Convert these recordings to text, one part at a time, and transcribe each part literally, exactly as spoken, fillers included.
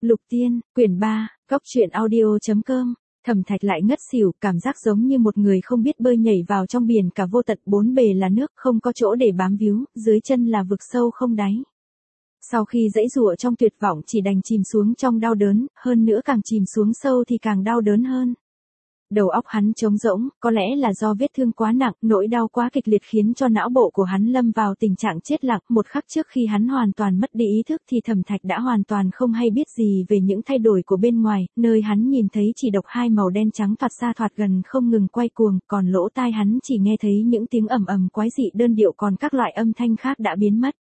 Lục Tiên, quyển ba, góc truyện audio.com. Thẩm Thạch lại ngất xỉu, cảm giác giống như một người không biết bơi nhảy vào trong biển cả vô tận, bốn bề là nước, không có chỗ để bám víu, dưới chân là vực sâu không đáy. Sau khi giãy giụa trong tuyệt vọng chỉ đành chìm xuống trong đau đớn, hơn nữa càng chìm xuống sâu thì càng đau đớn hơn. Đầu óc hắn trống rỗng, có lẽ là do vết thương quá nặng, nỗi đau quá kịch liệt khiến cho não bộ của hắn lâm vào tình trạng chết lặng. Một khắc trước khi hắn hoàn toàn mất đi ý thức thì Thẩm Thạch đã hoàn toàn không hay biết gì về những thay đổi của bên ngoài, nơi hắn nhìn thấy chỉ độc hai màu đen trắng thoạt xa thoạt gần không ngừng quay cuồng, còn lỗ tai hắn chỉ nghe thấy những tiếng ầm ầm quái dị đơn điệu, còn các loại âm thanh khác đã biến mất.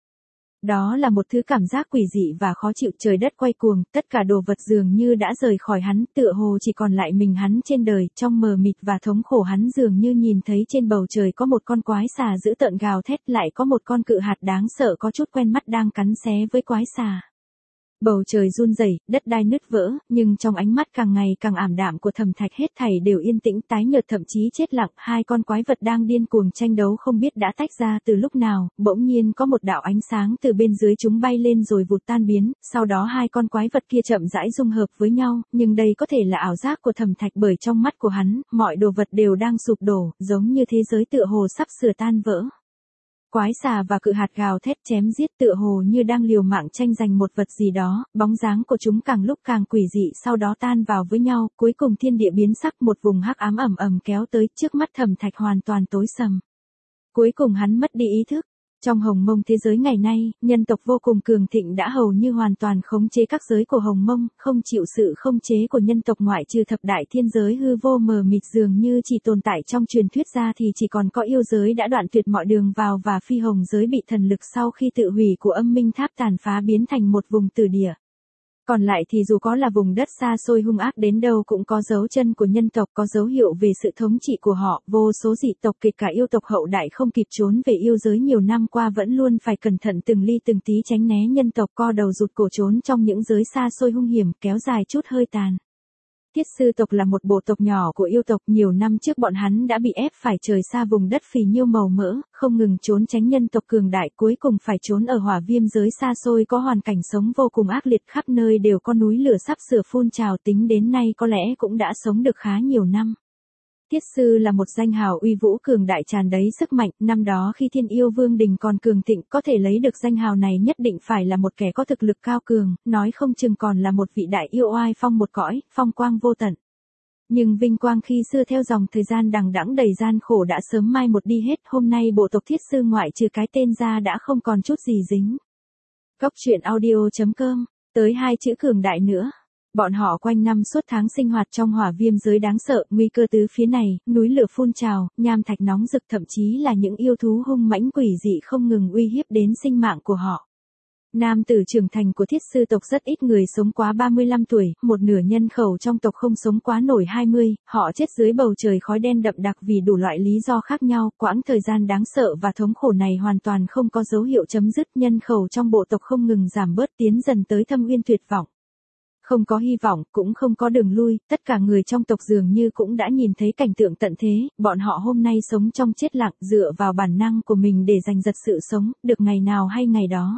Đó là một thứ cảm giác quỷ dị và khó chịu, trời đất quay cuồng, tất cả đồ vật dường như đã rời khỏi hắn, tựa hồ chỉ còn lại mình hắn trên đời, trong mờ mịt và thống khổ hắn dường như nhìn thấy trên bầu trời có một con quái xà dữ tợn gào thét, lại có một con cự hạt đáng sợ có chút quen mắt đang cắn xé với quái xà. Bầu trời run rẩy, đất đai nứt vỡ, nhưng trong ánh mắt càng ngày càng ảm đạm của Thẩm Thạch hết thảy đều yên tĩnh tái nhợt, thậm chí chết lặng. Hai con quái vật đang điên cuồng tranh đấu không biết đã tách ra từ lúc nào, bỗng nhiên có một đạo ánh sáng từ bên dưới chúng bay lên rồi vụt tan biến, sau đó hai con quái vật kia chậm rãi dung hợp với nhau, nhưng đây có thể là ảo giác của Thẩm Thạch, bởi trong mắt của hắn, mọi đồ vật đều đang sụp đổ, giống như thế giới tựa hồ sắp sửa tan vỡ. Quái xà và cự hạt gào thét chém giết tựa hồ như đang liều mạng tranh giành một vật gì đó, bóng dáng của chúng càng lúc càng quỷ dị, sau đó tan vào với nhau, cuối cùng thiên địa biến sắc, một vùng hắc ám ầm ầm kéo tới, trước mắt Thẩm Thạch hoàn toàn tối sầm. Cuối cùng hắn mất đi ý thức. Trong Hồng Mông thế giới ngày nay, nhân tộc vô cùng cường thịnh đã hầu như hoàn toàn khống chế các giới của Hồng Mông, không chịu sự khống chế của nhân tộc ngoại trừ thập đại thiên giới hư vô mờ mịt dường như chỉ tồn tại trong truyền thuyết ra thì chỉ còn có yêu giới đã đoạn tuyệt mọi đường vào và phi hồng giới bị thần lực sau khi tự hủy của âm minh tháp tàn phá biến thành một vùng tử địa. Còn lại thì dù có là vùng đất xa xôi hung ác đến đâu cũng có dấu chân của nhân tộc, có dấu hiệu về sự thống trị của họ, vô số dị tộc kể cả yêu tộc hậu đại không kịp trốn về yêu giới nhiều năm qua vẫn luôn phải cẩn thận từng ly từng tí tránh né nhân tộc, co đầu rụt cổ trốn trong những giới xa xôi hung hiểm, kéo dài chút hơi tàn. Thiết sư tộc là một bộ tộc nhỏ của yêu tộc, nhiều năm trước bọn hắn đã bị ép phải rời xa vùng đất phì nhiêu màu mỡ, không ngừng trốn tránh nhân tộc cường đại, cuối cùng phải trốn ở hỏa viêm giới xa xôi có hoàn cảnh sống vô cùng ác liệt, khắp nơi đều có núi lửa sắp sửa phun trào, tính đến nay có lẽ cũng đã sống được khá nhiều năm. Thiết sư là một danh hào uy vũ cường đại tràn đầy sức mạnh, năm đó khi Thiên Yêu Vương đình còn cường thịnh, có thể lấy được danh hào này nhất định phải là một kẻ có thực lực cao cường, nói không chừng còn là một vị đại yêu oai phong một cõi, phong quang vô tận. Nhưng vinh quang khi xưa theo dòng thời gian đằng đẵng đầy gian khổ đã sớm mai một đi hết, hôm nay bộ tộc Thiết sư ngoại trừ cái tên ra đã không còn chút gì dính. Góc truyện audio.com, tới hai chữ cường đại nữa. Bọn họ quanh năm suốt tháng sinh hoạt trong hỏa viêm giới đáng sợ, nguy cơ tứ phía này, núi lửa phun trào, nham thạch nóng rực, thậm chí là những yêu thú hung mãnh quỷ dị không ngừng uy hiếp đến sinh mạng của họ. Nam tử trưởng thành của Thiết sư tộc rất ít người sống quá ba mươi lăm tuổi, một nửa nhân khẩu trong tộc không sống quá nổi hai mươi, họ chết dưới bầu trời khói đen đậm đặc vì đủ loại lý do khác nhau, quãng thời gian đáng sợ và thống khổ này hoàn toàn không có dấu hiệu chấm dứt, nhân khẩu trong bộ tộc không ngừng giảm bớt tiến dần tới thâm uyên tuyệt vọng. Không có hy vọng, cũng không có đường lui, tất cả người trong tộc dường như cũng đã nhìn thấy cảnh tượng tận thế, bọn họ hôm nay sống trong chết lặng, dựa vào bản năng của mình để giành giật sự sống, được ngày nào hay ngày đó.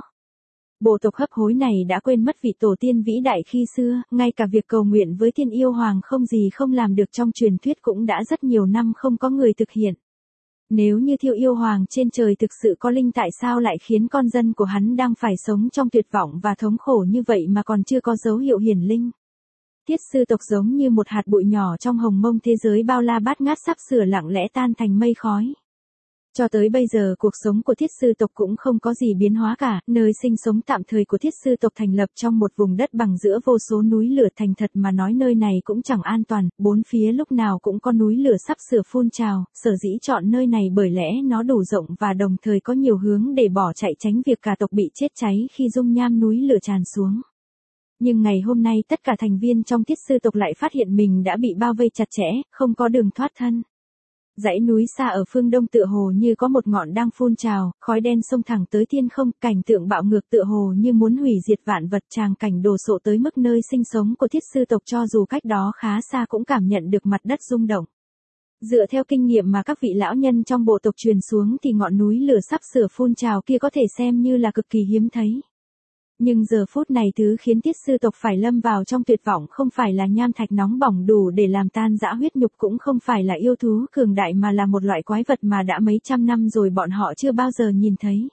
Bộ tộc hấp hối này đã quên mất vị tổ tiên vĩ đại khi xưa, ngay cả việc cầu nguyện với Thiên Yêu Hoàng không gì không làm được trong truyền thuyết cũng đã rất nhiều năm không có người thực hiện. Nếu như Thiên Yêu Hoàng trên trời thực sự có linh, tại sao lại khiến con dân của hắn đang phải sống trong tuyệt vọng và thống khổ như vậy mà còn chưa có dấu hiệu hiển linh? Thiết sư tộc giống như một hạt bụi nhỏ trong Hồng Mông thế giới bao la bát ngát sắp sửa lặng lẽ tan thành mây khói. Cho tới bây giờ cuộc sống của Thiết sư tộc cũng không có gì biến hóa cả, nơi sinh sống tạm thời của Thiết sư tộc thành lập trong một vùng đất bằng giữa vô số núi lửa, thành thật mà nói nơi này cũng chẳng an toàn, bốn phía lúc nào cũng có núi lửa sắp sửa phun trào, sở dĩ chọn nơi này bởi lẽ nó đủ rộng và đồng thời có nhiều hướng để bỏ chạy tránh việc cả tộc bị chết cháy khi dung nham núi lửa tràn xuống. Nhưng ngày hôm nay tất cả thành viên trong Thiết sư tộc lại phát hiện mình đã bị bao vây chặt chẽ, không có đường thoát thân. Dãy núi xa ở phương đông tựa hồ như có một ngọn đang phun trào, khói đen xông thẳng tới thiên không, cảnh tượng bạo ngược tựa hồ như muốn hủy diệt vạn vật, tràng cảnh đồ sộ tới mức nơi sinh sống của Thiết sư tộc cho dù cách đó khá xa cũng cảm nhận được mặt đất rung động. Dựa theo kinh nghiệm mà các vị lão nhân trong bộ tộc truyền xuống thì ngọn núi lửa sắp sửa phun trào kia có thể xem như là cực kỳ hiếm thấy. Nhưng giờ phút này thứ khiến thiết sư tộc phải lâm vào trong tuyệt vọng không phải là nham thạch nóng bỏng đủ để làm tan rã huyết nhục, cũng không phải là yêu thú cường đại, mà là một loại quái vật mà đã mấy trăm năm rồi bọn họ chưa bao giờ nhìn thấy.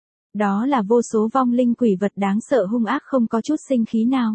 Đó là vô số vong linh quỷ vật đáng sợ hung ác không có chút sinh khí nào.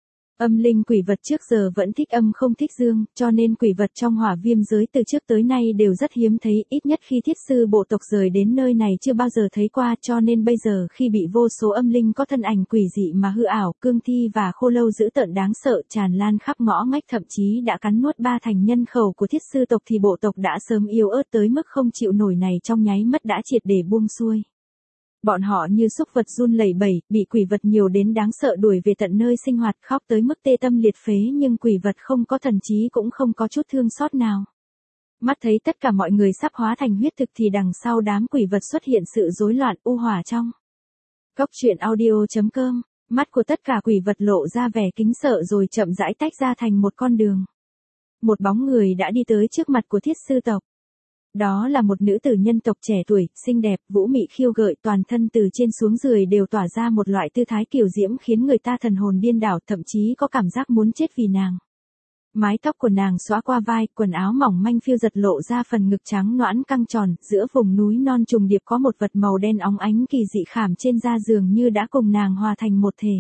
Âm linh quỷ vật trước giờ vẫn thích âm không thích dương, cho nên quỷ vật trong hỏa viêm giới từ trước tới nay đều rất hiếm thấy, ít nhất khi thiết sư bộ tộc rời đến nơi này chưa bao giờ thấy qua, cho nên bây giờ khi bị vô số âm linh có thân ảnh quỷ dị mà hư ảo, cương thi và khô lâu dữ tợn đáng sợ tràn lan khắp ngõ ngách, thậm chí đã cắn nuốt ba thành nhân khẩu của thiết sư tộc, thì bộ tộc đã sớm yếu ớt tới mức không chịu nổi này trong nháy mắt đã triệt để buông xuôi. Bọn họ như súc vật run lẩy bẩy, bị quỷ vật nhiều đến đáng sợ đuổi về tận nơi sinh hoạt, khóc tới mức tê tâm liệt phế, nhưng quỷ vật không có thần trí cũng không có chút thương xót nào. Mắt thấy tất cả mọi người sắp hóa thành huyết thực thì đằng sau đám quỷ vật xuất hiện sự rối loạn u hỏa trong. Cốc truyện audio chấm com, mắt của tất cả quỷ vật lộ ra vẻ kính sợ rồi chậm rãi tách ra thành một con đường. Một bóng người đã đi tới trước mặt của thiết sư tộc. Đó là một nữ tử nhân tộc trẻ tuổi, xinh đẹp, vũ mị khiêu gợi, toàn thân từ trên xuống dưới đều tỏa ra một loại tư thái kiều diễm khiến người ta thần hồn điên đảo, thậm chí có cảm giác muốn chết vì nàng. Mái tóc của nàng xõa qua vai, quần áo mỏng manh phiêu giật lộ ra phần ngực trắng nõn căng tròn, giữa vùng núi non trùng điệp có một vật màu đen óng ánh kỳ dị khảm trên da dường như đã cùng nàng hòa thành một thể.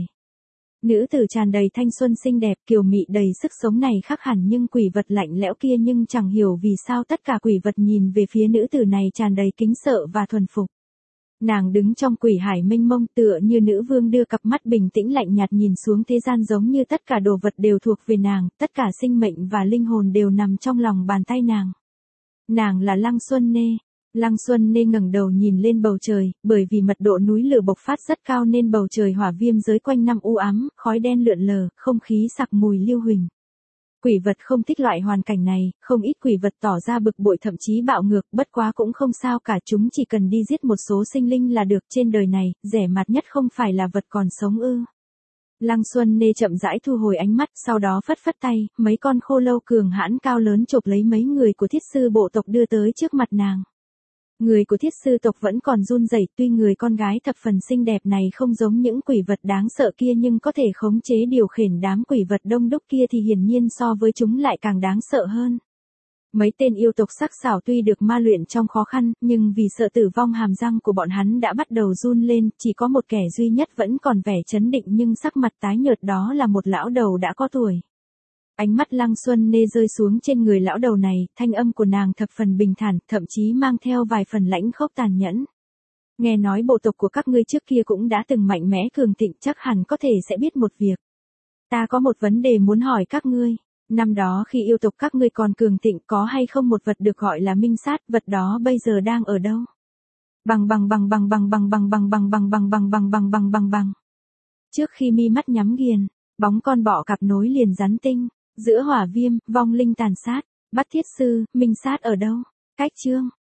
Nữ tử tràn đầy thanh xuân xinh đẹp, kiều mị đầy sức sống này khác hẳn nhưng quỷ vật lạnh lẽo kia, nhưng chẳng hiểu vì sao tất cả quỷ vật nhìn về phía nữ tử này tràn đầy kính sợ và thuần phục. Nàng đứng trong quỷ hải mênh mông tựa như nữ vương đưa cặp mắt bình tĩnh lạnh nhạt nhìn xuống thế gian, giống như tất cả đồ vật đều thuộc về nàng, tất cả sinh mệnh và linh hồn đều nằm trong lòng bàn tay nàng. Nàng là Lăng Xuân Nê. Lăng Xuân Nê ngẩng đầu nhìn lên bầu trời, bởi vì mật độ núi lửa bộc phát rất cao nên bầu trời hỏa viêm giới quanh năm u ám, khói đen lượn lờ, không khí sặc mùi lưu huỳnh. Quỷ vật không thích loại hoàn cảnh này, không ít quỷ vật tỏ ra bực bội thậm chí bạo ngược, bất quá cũng không sao cả, chúng chỉ cần đi giết một số sinh linh là được, trên đời này, rẻ mạt nhất không phải là vật còn sống ư. Lăng Xuân Nê chậm rãi thu hồi ánh mắt, sau đó phất phất tay, mấy con khô lâu cường hãn cao lớn chộp lấy mấy người của thiết sư bộ tộc đưa tới trước mặt nàng. Người của thiết sư tộc vẫn còn run rẩy, tuy người con gái thập phần xinh đẹp này không giống những quỷ vật đáng sợ kia nhưng có thể khống chế điều khiển đám quỷ vật đông đúc kia thì hiển nhiên so với chúng lại càng đáng sợ hơn. Mấy tên yêu tộc sắc sảo tuy được ma luyện trong khó khăn, nhưng vì sợ tử vong hàm răng của bọn hắn đã bắt đầu run lên, chỉ có một kẻ duy nhất vẫn còn vẻ chấn định nhưng sắc mặt tái nhợt, đó là một lão đầu đã có tuổi. Ánh mắt Lăng Xuân Nê rơi xuống trên người lão đầu này, thanh âm của nàng thập phần bình thản, thậm chí mang theo vài phần lãnh khốc tàn nhẫn. Nghe nói bộ tộc của các ngươi trước kia cũng đã từng mạnh mẽ cường thịnh, chắc hẳn có thể sẽ biết một việc. Ta có một vấn đề muốn hỏi các ngươi. Năm đó khi yêu tộc các ngươi còn cường thịnh có hay không một vật được gọi là minh sát, vật đó bây giờ đang ở đâu? Bằng bằng bằng bằng bằng bằng bằng bằng bằng bằng bằng bằng bằng bằng bằng bằng bằng. Trước khi mi mắt nhắm nghiền, bóng con bọ cạp nối liền rắn tinh. Giữa hỏa viêm, vong linh tàn sát, bắt thiết sư, minh sát ở đâu? Cách chương.